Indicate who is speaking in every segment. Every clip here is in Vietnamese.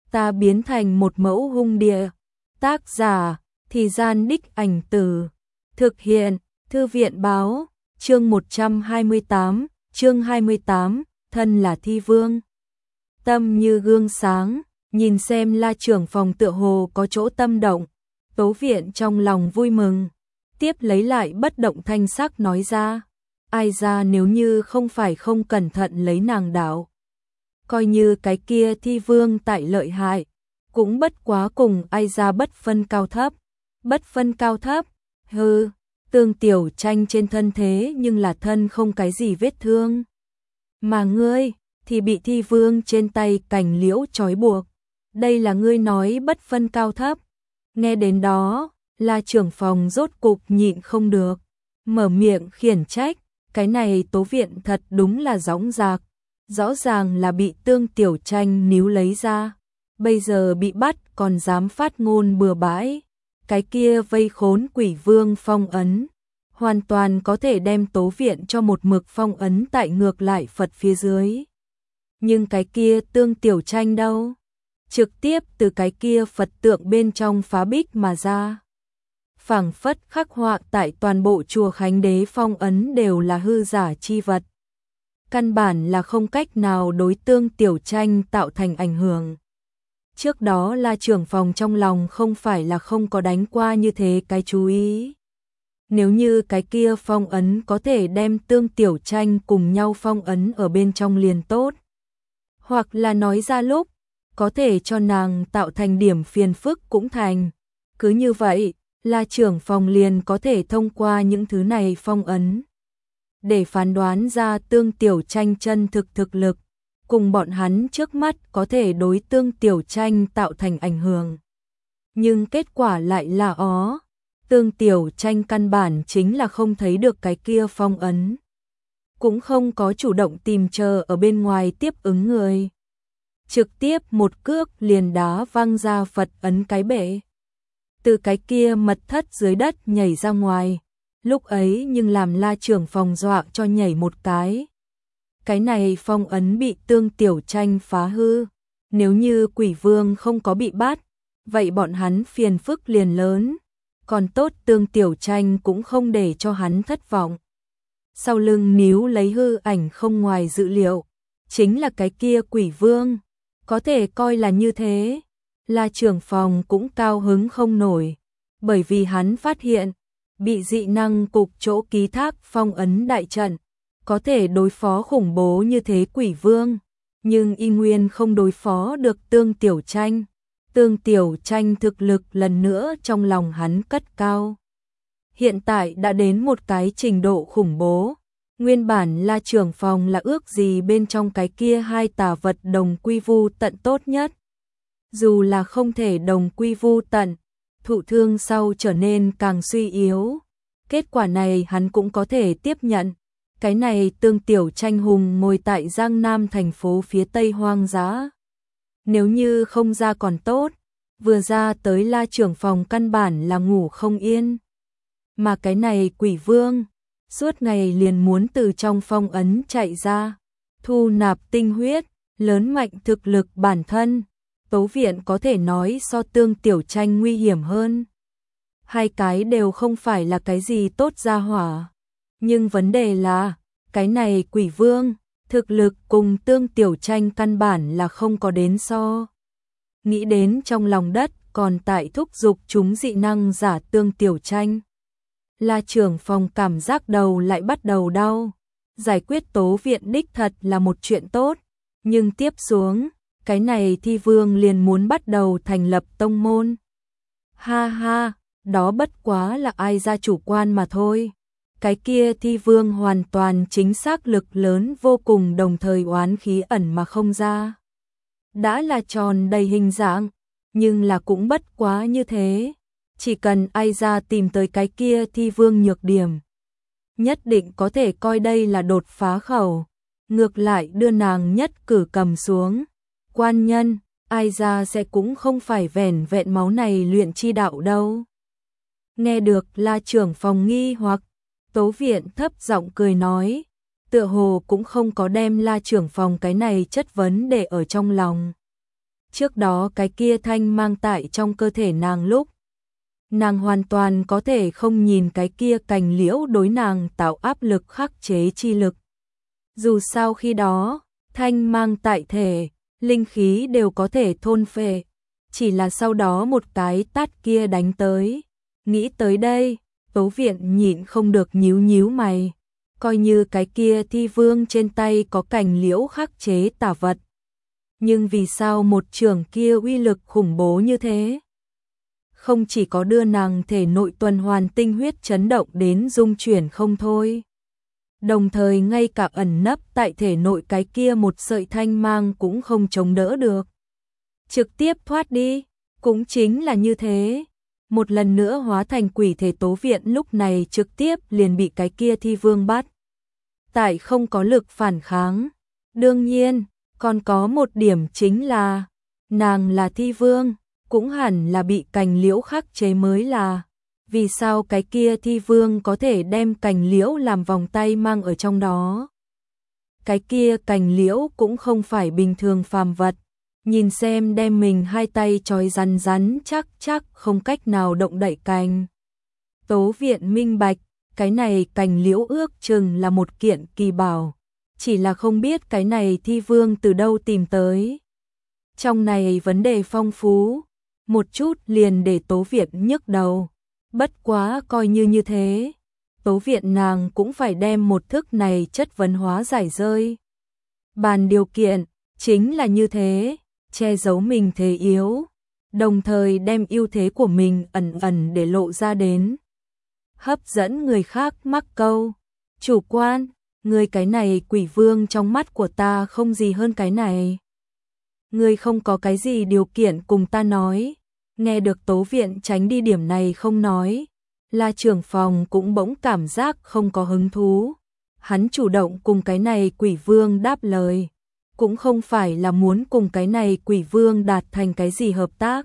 Speaker 1: ta biến thành một mẫu hung địa. Tác giả, Thì Gian Đích Ảnh Từ. Thực hiện, Thư viện báo, chương 128, chương 28, thân là thi vương. Tâm như gương sáng, nhìn xem La trưởng phòng tựa hồ có chỗ tâm động. Tố Viện trong lòng vui mừng, tiếp lấy lại bất động thanh sắc nói ra. Ai ra nếu như không phải không cẩn thận lấy nàng đảo. Coi như cái kia thi vương tại lợi hại, cũng bất quá cùng ai ra bất phân cao thấp. Bất phân cao thấp, hừ, Tương Tiểu Tranh trên thân thế nhưng là thân không cái gì vết thương. Mà ngươi, thì bị thi vương trên tay cành liễu trói buộc. Đây là ngươi nói bất phân cao thấp. Nghe đến đó, La trưởng phòng rốt cục nhịn không được, mở miệng khiển trách, cái này Tố Viện thật đúng là dõng dạc, rõ ràng là bị Tương Tiểu Tranh níu lấy ra, bây giờ bị bắt còn dám phát ngôn bừa bãi, cái kia vây khốn quỷ vương phong ấn, hoàn toàn có thể đem Tố Viện cho một mực phong ấn tại ngược lại Phật phía dưới. Nhưng cái kia Tương Tiểu Tranh đâu? Trực tiếp từ cái kia Phật tượng bên trong phá bích mà ra. Phảng phất khắc họa tại toàn bộ chùa Khánh Đế phong ấn đều là hư giả chi vật. Căn bản là không cách nào đối Tương Tiểu Tranh tạo thành ảnh hưởng. Trước đó La trưởng phòng trong lòng không phải là không có đánh qua như thế cái chú ý. Nếu như cái kia phong ấn có thể đem Tương Tiểu Tranh cùng nhau phong ấn ở bên trong liền tốt. Hoặc là nói ra lúc, có thể cho nàng tạo thành điểm phiền phức cũng thành. Cứ như vậy, La trưởng phòng liền có thể thông qua những thứ này phong ấn để phán đoán ra Tương Tiểu Tranh chân thực lực, cùng bọn hắn trước mắt có thể đối Tương Tiểu Tranh tạo thành ảnh hưởng. Nhưng kết quả lại là Tương Tiểu Tranh căn bản chính là không thấy được cái kia phong ấn, cũng không có chủ động tìm chờ ở bên ngoài tiếp ứng người. Trực tiếp một cước liền đá văng ra Phật ấn cái bể. Từ cái kia mật thất dưới đất nhảy ra ngoài, lúc ấy nhưng làm La trưởng phòng dọa cho nhảy một cái. Cái này phong ấn bị Tương Tiểu Tranh phá hư, nếu như quỷ vương không có bị bắt, vậy bọn hắn phiền phức liền lớn, còn tốt Tương Tiểu Tranh cũng không để cho hắn thất vọng. Sau lưng níu lấy hư ảnh không ngoài dự liệu, chính là cái kia quỷ vương, có thể coi là như thế. La trưởng phòng cũng cao hứng không nổi, bởi vì hắn phát hiện, bị dị năng cục chỗ ký thác phong ấn đại trận, có thể đối phó khủng bố như thế quỷ vương, nhưng y nguyên không đối phó được Tương Tiểu Tranh. Tương Tiểu Tranh thực lực lần nữa trong lòng hắn cất cao. Hiện tại đã đến một cái trình độ khủng bố, nguyên bản La trưởng phòng là ước gì bên trong cái kia hai tà vật đồng quy vu tận tốt nhất. Dù là không thể đồng quy vu tận, thụ thương sau trở nên càng suy yếu. Kết quả này hắn cũng có thể tiếp nhận. Cái này Tương Tiểu Tranh hùng ngồi tại Giang Nam thành phố phía Tây hoang dã. Nếu như không ra còn tốt, vừa ra tới La trưởng phòng căn bản là ngủ không yên. Mà cái này quỷ vương, suốt ngày liền muốn từ trong phong ấn chạy ra, thu nạp tinh huyết, lớn mạnh thực lực bản thân. Tố Viện có thể nói so Tương Tiểu Tranh nguy hiểm hơn. Hai cái đều không phải là cái gì tốt ra hỏa. Nhưng vấn đề là, cái này quỷ vương, thực lực cùng Tương Tiểu Tranh căn bản là không có đến so. Nghĩ đến trong lòng đất còn tại thúc giục chúng dị năng giả Tương Tiểu Tranh. La trưởng phòng cảm giác đầu lại bắt đầu đau. Giải quyết Tố Viện đích thật là một chuyện tốt, nhưng tiếp xuống, cái này thi vương liền muốn bắt đầu thành lập tông môn. Ha ha, đó bất quá là ai ra chủ quan mà thôi. Cái kia thi vương hoàn toàn chính xác lực lớn vô cùng, đồng thời oán khí ẩn mà không ra. Đã là tròn đầy hình dạng, nhưng là cũng bất quá như thế. Chỉ cần ai ra tìm tới cái kia thi vương nhược điểm, nhất định có thể coi đây là đột phá khẩu. Ngược lại đưa nàng nhất cử cầm xuống. Quan nhân, ai ra sẽ cũng không phải vẻn vẹn máu này luyện chi đạo đâu. Nghe được La trưởng phòng nghi hoặc, Tố Viện thấp giọng cười nói, tựa hồ cũng không có đem La trưởng phòng cái này chất vấn để ở trong lòng. Trước đó cái kia thanh mang tại trong cơ thể nàng lúc, nàng hoàn toàn có thể không nhìn cái kia cành liễu đối nàng tạo áp lực khắc chế chi lực. Dù sao khi đó, thanh mang tại thể, linh khí đều có thể thôn phệ, chỉ là sau đó một cái tát kia đánh tới. Nghĩ tới đây, Tố Viện nhịn không được nhíu nhíu mày, coi như cái kia thi vương trên tay có cành liễu khắc chế tà vật. Nhưng vì sao một trường kia uy lực khủng bố như thế? Không chỉ có đưa nàng thể nội tuần hoàn tinh huyết chấn động đến rung chuyển không thôi. Đồng thời ngay cả ẩn nấp tại thể nội cái kia một sợi thanh mang cũng không chống đỡ được. Trực tiếp thoát đi, cũng chính là như thế. Một lần nữa hóa thành quỷ thể Tố Viện lúc này trực tiếp liền bị cái kia thi vương bắt. Tại không có lực phản kháng. Đương nhiên, còn có một điểm chính là, nàng là thi vương, cũng hẳn là bị cành liễu khắc chế mới là. Vì sao cái kia thi vương có thể đem cành liễu làm vòng tay mang ở trong đó? Cái kia cành liễu cũng không phải bình thường phàm vật. Nhìn xem đem mình hai tay trói rắn rắn chắc không cách nào động đậy cành. Tố Viện minh bạch, cái này cành liễu ước chừng là một kiện kỳ bảo. Chỉ là không biết cái này thi vương từ đâu tìm tới. Trong này vấn đề phong phú, một chút liền để Tố Viện nhức đầu. Bất quá coi như thế, Tố Viện nàng cũng phải đem một thức này chất vấn hóa giải rơi. Bàn điều kiện, chính là như thế, che giấu mình thế yếu, đồng thời đem ưu thế của mình ẩn ẩn để lộ ra đến. Hấp dẫn người khác mắc câu, chủ quan, người cái này quỷ vương trong mắt của ta không gì hơn cái này. Người không có cái gì điều kiện cùng ta nói. Nghe được Tố Viện tránh đi điểm này không nói, La trưởng phòng cũng bỗng cảm giác không có hứng thú. Hắn chủ động cùng cái này quỷ vương đáp lời, cũng không phải là muốn cùng cái này quỷ vương đạt thành cái gì hợp tác.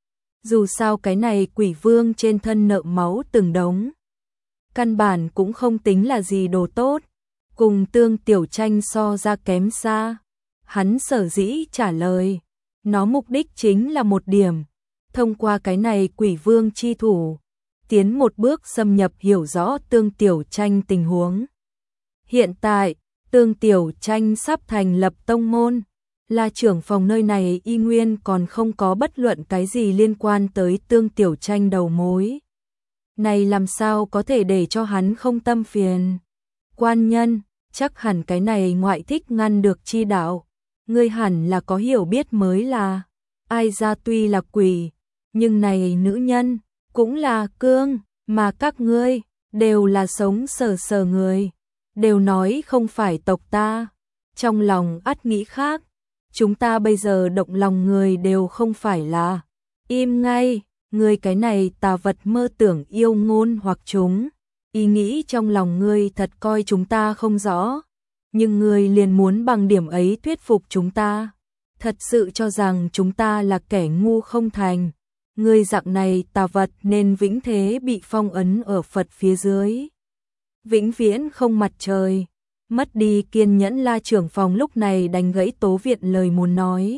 Speaker 1: Dù sao cái này quỷ vương trên thân nợ máu từng đống, căn bản cũng không tính là gì đồ tốt, cùng Tương Tiểu Tranh so ra kém xa. Hắn sở dĩ trả lời, nó mục đích chính là một điểm. Thông qua cái này quỷ vương chi thủ, tiến một bước xâm nhập hiểu rõ Tương Tiểu Tranh tình huống. Hiện tại, Tương Tiểu Tranh sắp thành lập tông môn, là trưởng phòng nơi này y nguyên còn không có bất luận cái gì liên quan tới Tương Tiểu Tranh đầu mối. Này làm sao có thể để cho hắn không tâm phiền? Quan nhân, chắc hẳn cái này ngoại thích ngăn được chi đạo. Ngươi hẳn là có hiểu biết mới là, ai ra tuy là quỷ, nhưng này nữ nhân, cũng là cương, mà các ngươi, đều là sống sờ người, đều nói không phải tộc ta, trong lòng ắt nghĩ khác, chúng ta bây giờ động lòng người đều không phải là, im ngay, ngươi cái này tà vật mơ tưởng yêu ngôn hoặc chúng, ý nghĩ trong lòng ngươi thật coi chúng ta không rõ, nhưng ngươi liền muốn bằng điểm ấy thuyết phục chúng ta, thật sự cho rằng chúng ta là kẻ ngu không thành. Ngươi dạng này tà vật nên vĩnh thế bị phong ấn ở Phật phía dưới. Vĩnh viễn không mặt trời. Mất đi kiên nhẫn La trưởng phòng lúc này đánh gãy Tố Viện lời muốn nói.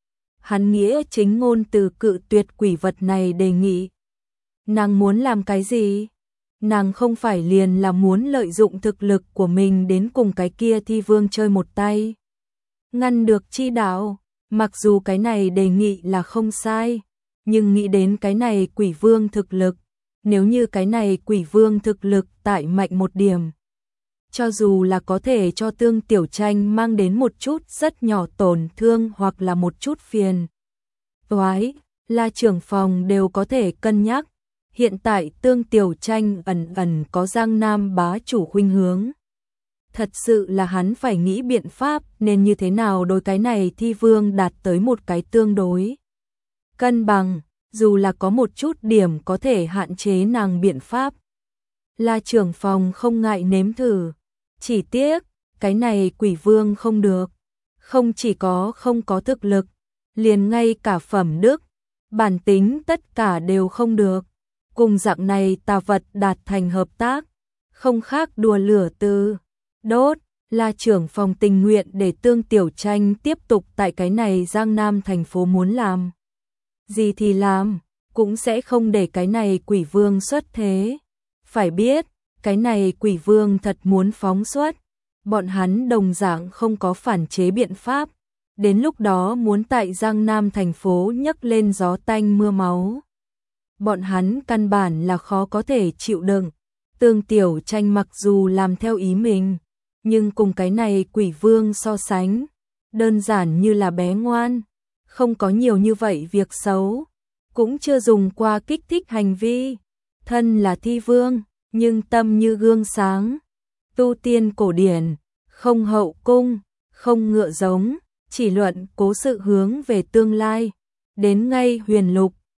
Speaker 1: Hắn nghĩa chính ngôn từ cự tuyệt quỷ vật này đề nghị. Nàng muốn làm cái gì? Nàng không phải liền là muốn lợi dụng thực lực của mình đến cùng cái kia thi vương chơi một tay. Ngăn được chi đạo, mặc dù cái này đề nghị là không sai. Nhưng nghĩ đến cái này quỷ vương thực lực, nếu như cái này quỷ vương thực lực tại mạnh một điểm, cho dù là có thể cho Tương Tiểu Tranh mang đến một chút rất nhỏ tổn thương hoặc là một chút phiền toái, La trưởng phòng đều có thể cân nhắc. Hiện tại Tương Tiểu Tranh ẩn có Giang Nam bá chủ khuynh hướng. Thật sự là hắn phải nghĩ biện pháp nên như thế nào đối cái này thi vương đạt tới một cái tương đối cân bằng, dù là có một chút điểm có thể hạn chế nàng biện pháp. La trưởng phòng không ngại nếm thử, chỉ tiếc, cái này quỷ vương không được, không chỉ có không có thực lực, liền ngay cả phẩm đức, bản tính tất cả đều không được, cùng dạng này tà vật đạt thành hợp tác, không khác đùa lửa từ đốt, là trưởng phòng tình nguyện để Tương Tiểu Tranh tiếp tục tại cái này Giang Nam thành phố muốn làm gì thì làm, cũng sẽ không để cái này quỷ vương xuất thế. Phải biết, cái này quỷ vương thật muốn phóng xuất, bọn hắn đồng dạng không có phản chế biện pháp, đến lúc đó muốn tại Giang Nam thành phố nhấc lên gió tanh mưa máu. Bọn hắn căn bản là khó có thể chịu đựng. Tương Tiểu Tranh mặc dù làm theo ý mình, nhưng cùng cái này quỷ vương so sánh, đơn giản như là bé ngoan, không có nhiều như vậy việc xấu, cũng chưa dùng qua kích thích hành vi. Thân là thi vương, nhưng tâm như gương sáng, tu tiên cổ điển, không hậu cung, không ngựa giống, chỉ luận cố sự hướng về tương lai. Đến ngay huyền lục,